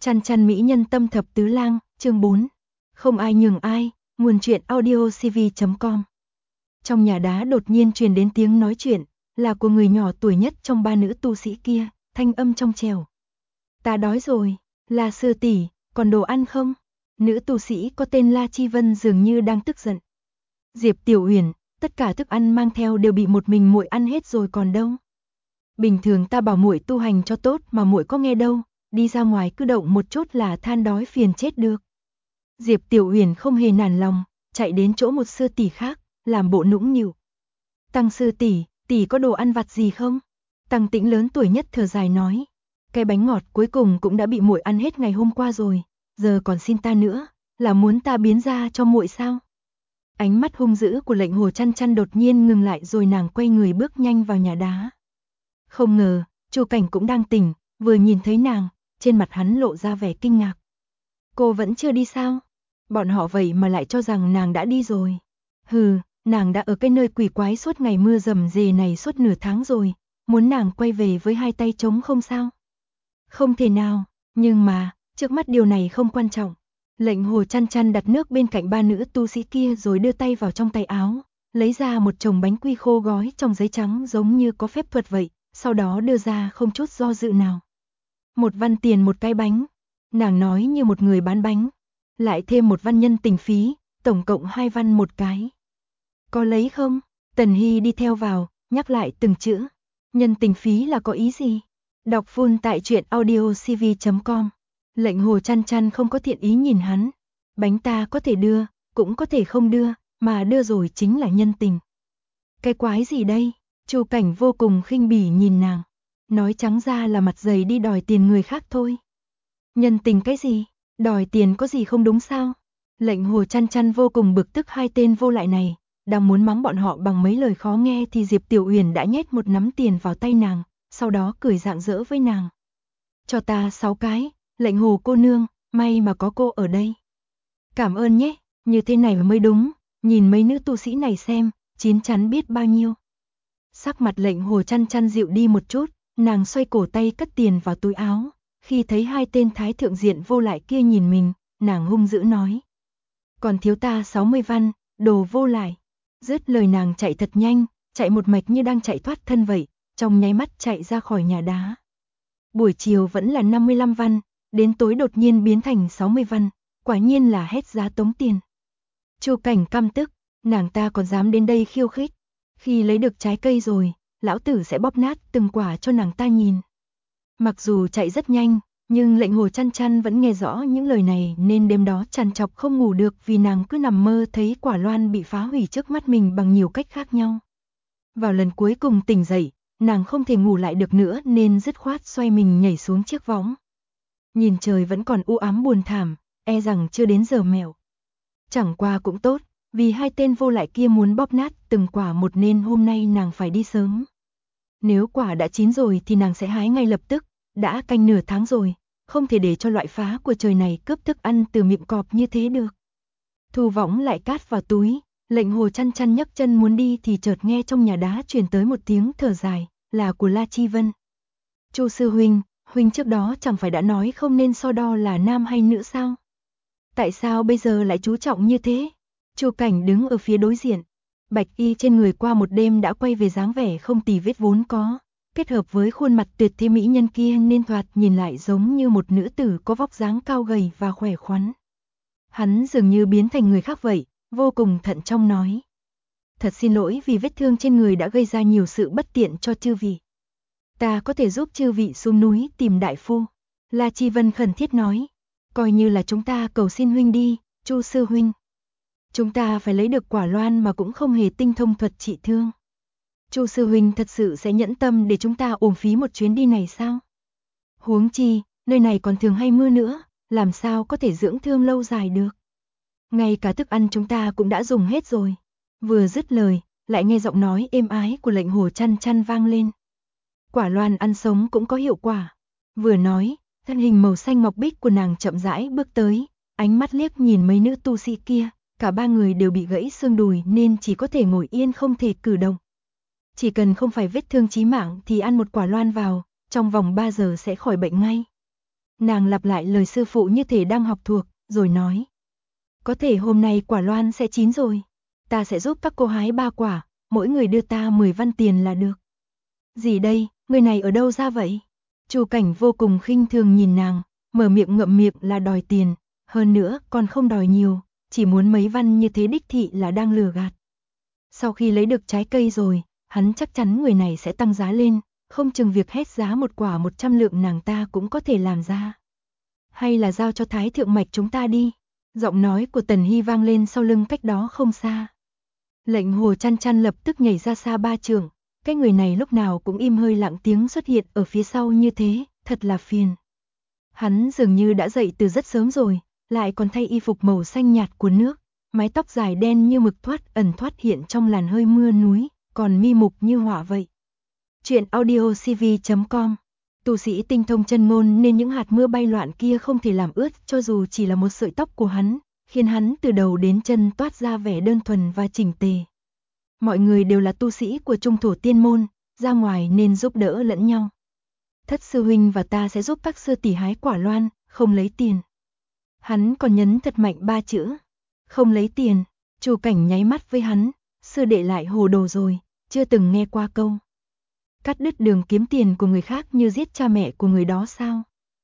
Chăn chăn mỹ nhân tâm thập tứ lang, chương 4. Không ai nhường ai, nguồn truyện audiocv.com. Trong nhà đá đột nhiên truyền đến tiếng nói chuyện, là của người nhỏ tuổi nhất trong ba nữ tu sĩ kia, thanh âm trong trẻo. Ta đói rồi, La sư tỷ, còn đồ ăn không? Nữ tu sĩ có tên La Chi Vân dường như đang tức giận. Diệp Tiểu Uyển, tất cả thức ăn mang theo đều bị một mình muội ăn hết rồi còn đâu. Bình thường ta bảo muội tu hành cho tốt mà muội có nghe đâu, đi ra ngoài cứ động một chút là than đói phiền chết được. Diệp Tiểu Uyển không hề nản lòng, chạy đến chỗ một sư tỷ khác, làm bộ nũng nịu. Tăng sư tỷ, tỷ có đồ ăn vặt gì không? Tăng Tĩnh lớn tuổi nhất thở dài nói, cái bánh ngọt cuối cùng cũng đã bị muội ăn hết ngày hôm qua rồi, giờ còn xin ta nữa, là muốn ta biến ra cho muội sao? Ánh mắt hung dữ của Lệnh Hồ Chăn Chăn đột nhiên ngừng lại rồi nàng quay người bước nhanh vào nhà đá. Không ngờ, Chu Cảnh cũng đang tỉnh, vừa nhìn thấy nàng, trên mặt hắn lộ ra vẻ kinh ngạc. Cô vẫn chưa đi sao? Bọn họ vậy mà lại cho rằng nàng đã đi rồi. Hừ, nàng đã ở cái nơi quỷ quái suốt ngày mưa rầm rề này suốt nửa tháng rồi, muốn nàng quay về với hai tay trống không sao? Không thể nào, nhưng mà, trước mắt điều này không quan trọng. Lệnh Hồ Chăn Chăn đặt nước bên cạnh ba nữ tu sĩ kia rồi đưa tay vào trong tay áo, lấy ra một chồng bánh quy khô gói trong giấy trắng giống như có phép thuật vậy, sau đó đưa ra không chút do dự nào. 1 văn tiền một cái bánh, nàng nói như một người bán bánh, lại thêm 1 văn nhân tình phí, tổng cộng 2 văn một cái. Có lấy không? Tần Hy đi theo vào, nhắc lại từng chữ. Nhân tình phí là có ý gì? Đọc full tại truyện audiocv.com. Lệnh Hồ Chăn Chăn không có thiện ý nhìn hắn. Bánh ta có thể đưa, cũng có thể không đưa, mà đưa rồi chính là nhân tình. Cái quái gì đây? Chu Cảnh vô cùng khinh bỉ nhìn nàng. Nói trắng ra là mặt dày đi đòi tiền người khác thôi. Nhân tình cái gì? Đòi tiền có gì không đúng sao? Lệnh Hồ Chăn Chăn vô cùng bực tức hai tên vô lại này, đang muốn mắng bọn họ bằng mấy lời khó nghe thì Diệp Tiểu Uyển đã nhét một nắm tiền vào tay nàng, sau đó cười rạng rỡ với nàng. Cho ta 6 cái, Lệnh Hồ cô nương, may mà có cô ở đây. Cảm ơn nhé, như thế này mới đúng, nhìn mấy nữ tu sĩ này xem, chín chắn biết bao nhiêu. Sắc mặt Lệnh Hồ Chăn Chăn dịu đi một chút, nàng xoay cổ tay cất tiền vào túi áo, khi thấy hai tên thái thượng diện vô lại kia nhìn mình, nàng hung dữ nói. Còn thiếu ta 60 văn, đồ vô lại. Dứt lời nàng chạy thật nhanh, chạy một mạch như đang chạy thoát thân vậy, trong nháy mắt chạy ra khỏi nhà đá. Buổi chiều vẫn là 55 văn, đến tối đột nhiên biến thành 60 văn, quả nhiên là hết giá tống tiền. Chu Cảnh căm tức, nàng ta còn dám đến đây khiêu khích. Khi lấy được trái cây rồi, lão tử sẽ bóp nát từng quả cho nàng ta nhìn. Mặc dù chạy rất nhanh, nhưng Lệnh Hồ Chăn Chăn vẫn nghe rõ những lời này nên đêm đó trằn trọc không ngủ được vì nàng cứ nằm mơ thấy quả loan bị phá hủy trước mắt mình bằng nhiều cách khác nhau. Vào lần cuối cùng tỉnh dậy, nàng không thể ngủ lại được nữa nên dứt khoát xoay mình nhảy xuống chiếc võng. Nhìn trời vẫn còn u ám buồn thảm, e rằng chưa đến giờ mẹo. Chẳng qua cũng tốt, vì hai tên vô lại kia muốn bóp nát từng quả một nên hôm nay nàng phải đi sớm. Nếu quả đã chín rồi thì nàng sẽ hái ngay lập tức, đã canh nửa tháng rồi, không thể để cho loại phá của trời này cướp thức ăn từ miệng cọp như thế được. Thu võng lại cát vào túi, Lệnh Hồ Chăn Chăn nhấc chân muốn đi thì chợt nghe trong nhà đá truyền tới một tiếng thở dài, là của La Chi Vân. Chu sư huynh, huynh trước đó chẳng phải đã nói không nên so đo là nam hay nữ sao? Tại sao bây giờ lại chú trọng như thế? Chu Cảnh đứng ở phía đối diện, bạch y trên người qua một đêm đã quay về dáng vẻ không tì vết vốn có, kết hợp với khuôn mặt tuyệt thế mỹ nhân kia nên thoạt nhìn lại giống như một nữ tử có vóc dáng cao gầy và khỏe khoắn. Hắn dường như biến thành người khác vậy, vô cùng thận trọng nói. Thật xin lỗi vì vết thương trên người đã gây ra nhiều sự bất tiện cho chư vị. Ta có thể giúp chư vị xuống núi tìm đại phu. La Chi Vân khẩn thiết nói. Coi như là chúng ta cầu xin huynh đi, Chu sư huynh. Chúng ta phải lấy được quả loan mà cũng không hề tinh thông thuật trị thương. Chu sư huynh thật sự sẽ nhẫn tâm để chúng ta uổng phí một chuyến đi này sao? Huống chi, nơi này còn thường hay mưa nữa, làm sao có thể dưỡng thương lâu dài được? Ngay cả thức ăn chúng ta cũng đã dùng hết rồi. Vừa dứt lời, lại nghe giọng nói êm ái của Lệnh Hồ Chăn Chăn vang lên. Quả loan ăn sống cũng có hiệu quả. Vừa nói, thân hình màu xanh ngọc bích của nàng chậm rãi bước tới, ánh mắt liếc nhìn mấy nữ tu sĩ kia, cả ba người đều bị gãy xương đùi nên chỉ có thể ngồi yên không thể cử động. Chỉ cần không phải vết thương chí mạng thì ăn một quả loan vào, trong vòng 3 giờ sẽ khỏi bệnh ngay. Nàng lặp lại lời sư phụ như thể đang học thuộc, rồi nói. Có thể hôm nay quả loan sẽ chín rồi. Ta sẽ giúp các cô hái 3 quả, mỗi người đưa ta 10 văn tiền là được. Gì đây, người này ở đâu ra vậy? Chu Cảnh vô cùng khinh thường nhìn nàng, mở miệng ngậm miệng là đòi tiền, hơn nữa còn không đòi nhiều, chỉ muốn mấy văn như thế đích thị là đang lừa gạt. Sau khi lấy được trái cây rồi, hắn chắc chắn người này sẽ tăng giá lên, không chừng việc hét giá một quả 100 lượng nàng ta cũng có thể làm ra. Hay là giao cho Thái Thượng Mạch chúng ta đi. Giọng nói của Tần Hy vang lên sau lưng cách đó không xa. Lệnh Hồ Chăn Chăn lập tức nhảy ra xa 3 trượng, cái người này lúc nào cũng im hơi lặng tiếng xuất hiện ở phía sau như thế, thật là phiền. Hắn dường như đã dậy từ rất sớm rồi, lại còn thay y phục màu xanh nhạt của nước, mái tóc dài đen như mực thoát hiện trong làn hơi mưa núi, còn mi mục như họa vậy. Chuyện audiocv.com. Tu sĩ tinh thông chân ngôn nên những hạt mưa bay loạn kia không thể làm ướt cho dù chỉ là một sợi tóc của hắn, khiến hắn từ đầu đến chân toát ra vẻ đơn thuần và chỉnh tề. Mọi người đều là tu sĩ của Trung Thổ Tiên môn, ra ngoài nên giúp đỡ lẫn nhau. Thất sư huynh và ta sẽ giúp các sư tỷ hái quả loan, không lấy tiền. Hắn còn nhấn thật mạnh 3 chữ, không lấy tiền. Chu Cảnh nháy mắt với hắn, sư đệ lại hồ đồ rồi, chưa từng nghe qua câu cắt đứt đường kiếm tiền của người khác như giết cha mẹ của người đó sao?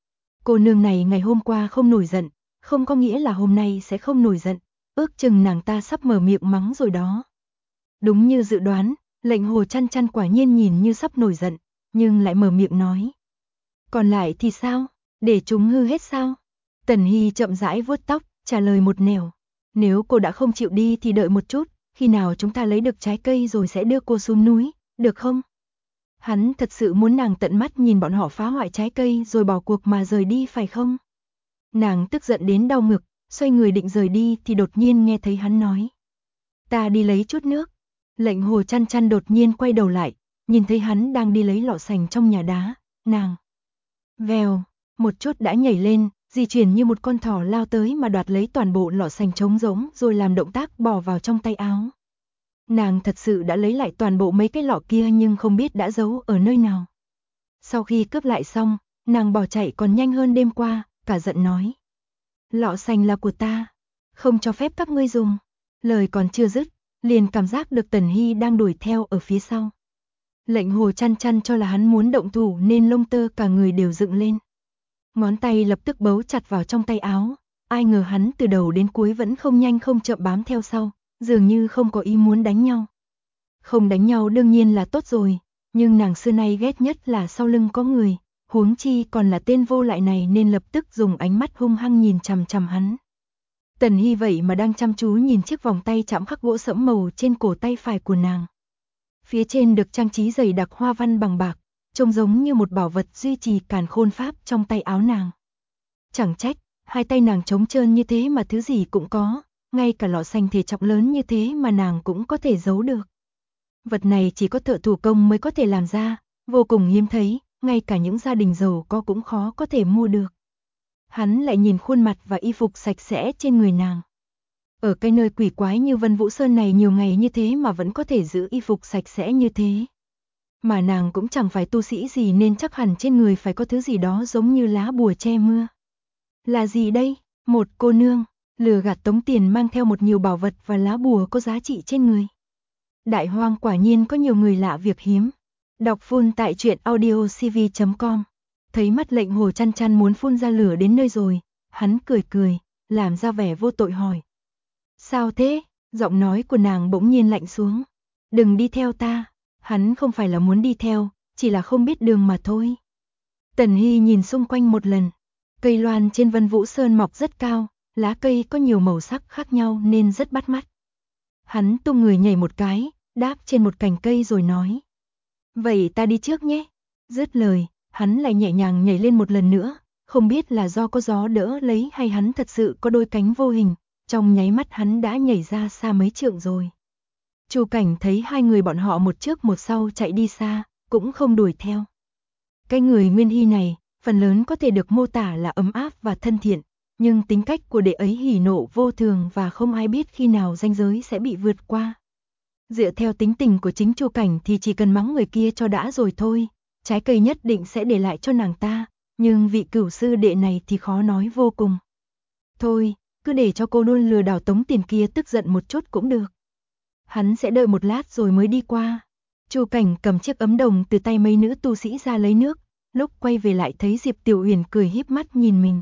Cô nương này ngày hôm qua không nổi giận, không có nghĩa là hôm nay sẽ không nổi giận, ước chừng nàng ta sắp mở miệng mắng rồi đó. Đúng như dự đoán, Lệnh Hồ Chăn Chăn quả nhiên nhìn như sắp nổi giận, nhưng lại mở miệng nói. Còn lại thì sao? Để chúng hư hết sao? Tần Hy chậm rãi vuốt tóc, trả lời một nẻo. Nếu cô đã không chịu đi thì đợi một chút, khi nào chúng ta lấy được trái cây rồi sẽ đưa cô xuống núi, được không? Hắn thật sự muốn nàng tận mắt nhìn bọn họ phá hoại trái cây rồi bỏ cuộc mà rời đi phải không? Nàng tức giận đến đau ngực, xoay người định rời đi thì đột nhiên nghe thấy hắn nói. Ta đi lấy chút nước. Lệnh Hồ Chăn Chăn đột nhiên quay đầu lại, nhìn thấy hắn đang đi lấy lọ sành trong nhà đá, nàng. Vèo, một chút đã nhảy lên, di chuyển như một con thỏ lao tới mà đoạt lấy toàn bộ lọ sành trống rỗng rồi làm động tác bỏ vào trong tay áo. Nàng thật sự đã lấy lại toàn bộ mấy cái lọ kia nhưng không biết đã giấu ở nơi nào. Sau khi cướp lại xong, nàng bỏ chạy còn nhanh hơn đêm qua, cả giận nói. Lọ sành là của ta, không cho phép các ngươi dùng. Lời còn chưa dứt, liền cảm giác được Tần Hy đang đuổi theo ở phía sau. Lệnh Hồ Chăn Chăn cho là hắn muốn động thủ nên lông tơ cả người đều dựng lên. Ngón tay lập tức bấu chặt vào trong tay áo, ai ngờ hắn từ đầu đến cuối vẫn không nhanh không chậm bám theo sau, dường như không có ý muốn đánh nhau. Không đánh nhau đương nhiên là tốt rồi, nhưng nàng xưa nay ghét nhất là sau lưng có người, huống chi còn là tên vô lại này nên lập tức dùng ánh mắt hung hăng nhìn chằm chằm hắn. Tần Hy vậy mà đang chăm chú nhìn chiếc vòng tay chạm khắc gỗ sẫm màu trên cổ tay phải của nàng. Phía trên được trang trí dày đặc hoa văn bằng bạc, trông giống như một bảo vật duy trì càn khôn pháp trong tay áo nàng. Chẳng trách, hai tay nàng trống trơn như thế mà thứ gì cũng có, ngay cả lọ sành thể trọng lớn như thế mà nàng cũng có thể giấu được. Vật này chỉ có thợ thủ công mới có thể làm ra, vô cùng hiếm thấy, ngay cả những gia đình giàu có cũng khó có thể mua được. Hắn lại nhìn khuôn mặt và y phục sạch sẽ trên người nàng. Ở cái nơi quỷ quái như Vân Vũ Sơn này nhiều ngày như thế mà vẫn có thể giữ y phục sạch sẽ như thế. Mà nàng cũng chẳng phải tu sĩ gì nên chắc hẳn trên người phải có thứ gì đó giống như lá bùa che mưa. Là gì đây? Một cô nương, lừa gạt tống tiền mang theo một nhiều bảo vật và lá bùa có giá trị trên người. Đại hoang quả nhiên có nhiều người lạ việc hiếm. Đọc full tại truyện audiocv.com. Thấy mắt Lệnh Hồ Chăn Chăn muốn phun ra lửa đến nơi rồi, hắn cười, làm ra vẻ vô tội hỏi. Sao thế? Giọng nói của nàng bỗng nhiên lạnh xuống. Đừng đi theo ta. Hắn không phải là muốn đi theo, chỉ là không biết đường mà thôi. Tần Hy nhìn xung quanh một lần. Cây loan trên Vân Vũ Sơn mọc rất cao, lá cây có nhiều màu sắc khác nhau nên rất bắt mắt. Hắn tung người nhảy một cái, đáp trên một cành cây rồi nói. Vậy ta đi trước nhé. Dứt lời, hắn lại nhẹ nhàng nhảy lên một lần nữa, không biết là do có gió đỡ lấy hay hắn thật sự có đôi cánh vô hình, trong nháy mắt hắn đã nhảy ra xa mấy trượng rồi. Chu Cảnh thấy hai người bọn họ một trước một sau chạy đi xa, cũng không đuổi theo. Cái người Nguyên Hy này, phần lớn có thể được mô tả là ấm áp và thân thiện, nhưng tính cách của đệ ấy hỉ nộ vô thường và không ai biết khi nào ranh giới sẽ bị vượt qua. Dựa theo tính tình của chính Chu Cảnh thì chỉ cần mắng người kia cho đã rồi thôi, trái cây nhất định sẽ để lại cho nàng ta, nhưng vị cửu sư đệ này thì khó nói vô cùng. Thôi, cứ để cho cô luôn lừa đảo tống tiền kia tức giận một chút cũng được. Hắn sẽ đợi một lát rồi mới đi qua. Chu Cảnh cầm chiếc ấm đồng từ tay mấy nữ tu sĩ ra lấy nước, lúc quay về lại thấy Diệp Tiểu Uyển cười híp mắt nhìn mình.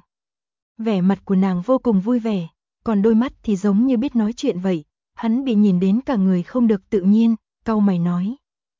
Vẻ mặt của nàng vô cùng vui vẻ, còn đôi mắt thì giống như biết nói chuyện vậy. Hắn bị nhìn đến cả người không được tự nhiên, cau mày nói.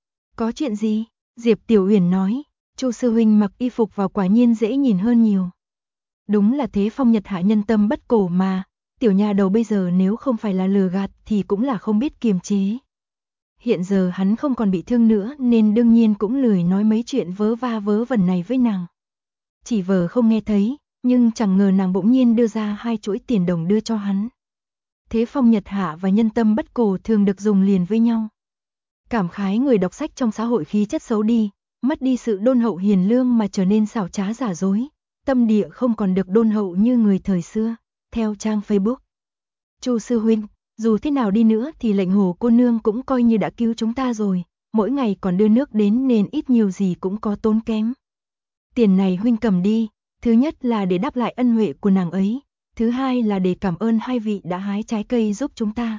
Có chuyện gì? Diệp Tiểu Uyển nói, Chu sư huynh mặc y phục vào quả nhiên dễ nhìn hơn nhiều. Đúng là thế phong nhật hạ nhân tâm bất cổ mà, tiểu nha đầu bây giờ nếu không phải là lừa gạt thì cũng là không biết kiềm chế. Hiện giờ hắn không còn bị thương nữa nên đương nhiên cũng lười nói mấy chuyện vớ va vớ vẩn này với nàng. Chỉ vờ không nghe thấy, nhưng chẳng ngờ nàng bỗng nhiên đưa ra 2 chuỗi tiền đồng đưa cho hắn. Thế phong nhật hạ và nhân tâm bất cổ thường được dùng liền với nhau. Cảm khái người đọc sách trong xã hội khí chất xấu đi, mất đi sự đôn hậu hiền lương mà trở nên xảo trá giả dối, tâm địa không còn được đôn hậu như người thời xưa. Theo trang Facebook, Chu sư huynh, dù thế nào đi nữa thì lệnh hồ cô nương cũng coi như đã cứu chúng ta rồi, mỗi ngày còn đưa nước đến nên ít nhiều gì cũng có tốn kém. Tiền này huynh cầm đi, thứ nhất là để đáp lại ân huệ của nàng ấy, thứ hai là để cảm ơn hai vị đã hái trái cây giúp chúng ta.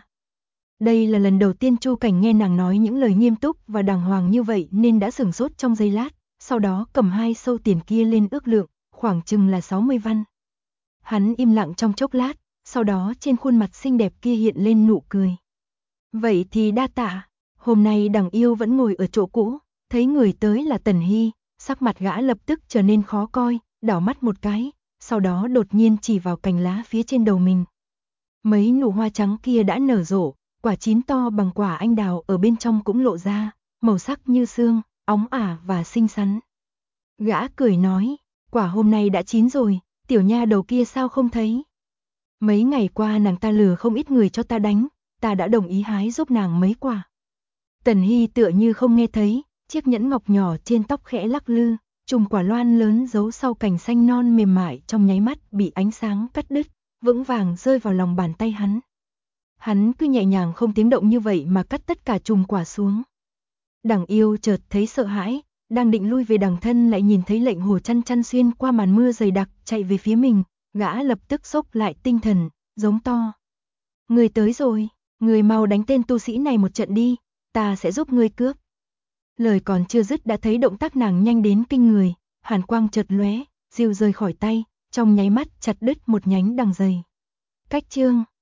Đây là lần đầu tiên Chu Cảnh nghe nàng nói những lời nghiêm túc và đàng hoàng như vậy nên đã sửng sốt trong giây lát, sau đó cầm 2 sâu tiền kia lên ước lượng, khoảng chừng là 60 văn. Hắn im lặng trong chốc lát, sau đó trên khuôn mặt xinh đẹp kia hiện lên nụ cười. Vậy thì đa tạ, hôm nay Đằng Yêu vẫn ngồi ở chỗ cũ, thấy người tới là Tần Hy, sắc mặt gã lập tức trở nên khó coi, đảo mắt một cái, sau đó đột nhiên chỉ vào cành lá phía trên đầu mình. Mấy nụ hoa trắng kia đã nở rộ, quả chín to bằng quả anh đào ở bên trong cũng lộ ra, màu sắc như sương, óng ả và xinh xắn. Gã cười nói, quả hôm nay đã chín rồi, tiểu nha đầu kia sao không thấy? Mấy ngày qua nàng ta lừa không ít người cho ta đánh, ta đã đồng ý hái giúp nàng mấy quả. Tần Hy tựa như không nghe thấy, chiếc nhẫn ngọc nhỏ trên tóc khẽ lắc lư, chùm quả loan lớn giấu sau cành xanh non mềm mại trong nháy mắt bị ánh sáng cắt đứt, vững vàng rơi vào lòng bàn tay hắn. Hắn cứ nhẹ nhàng không tiếng động như vậy mà cắt tất cả chùm quả xuống. Đằng Yêu chợt thấy sợ hãi, đang định lui về đằng thân lại nhìn thấy lệnh hồ chăn chăn xuyên qua màn mưa dày đặc chạy về phía mình, gã lập tức xốc lại tinh thần, giống to. Người tới rồi, người mau đánh tên tu sĩ này một trận đi, ta sẽ giúp ngươi cướp. Lời còn chưa dứt đã thấy động tác nàng nhanh đến kinh người, hàn quang chợt lóe, diều rơi khỏi tay, trong nháy mắt chặt đứt một nhánh đằng dày. Cách chương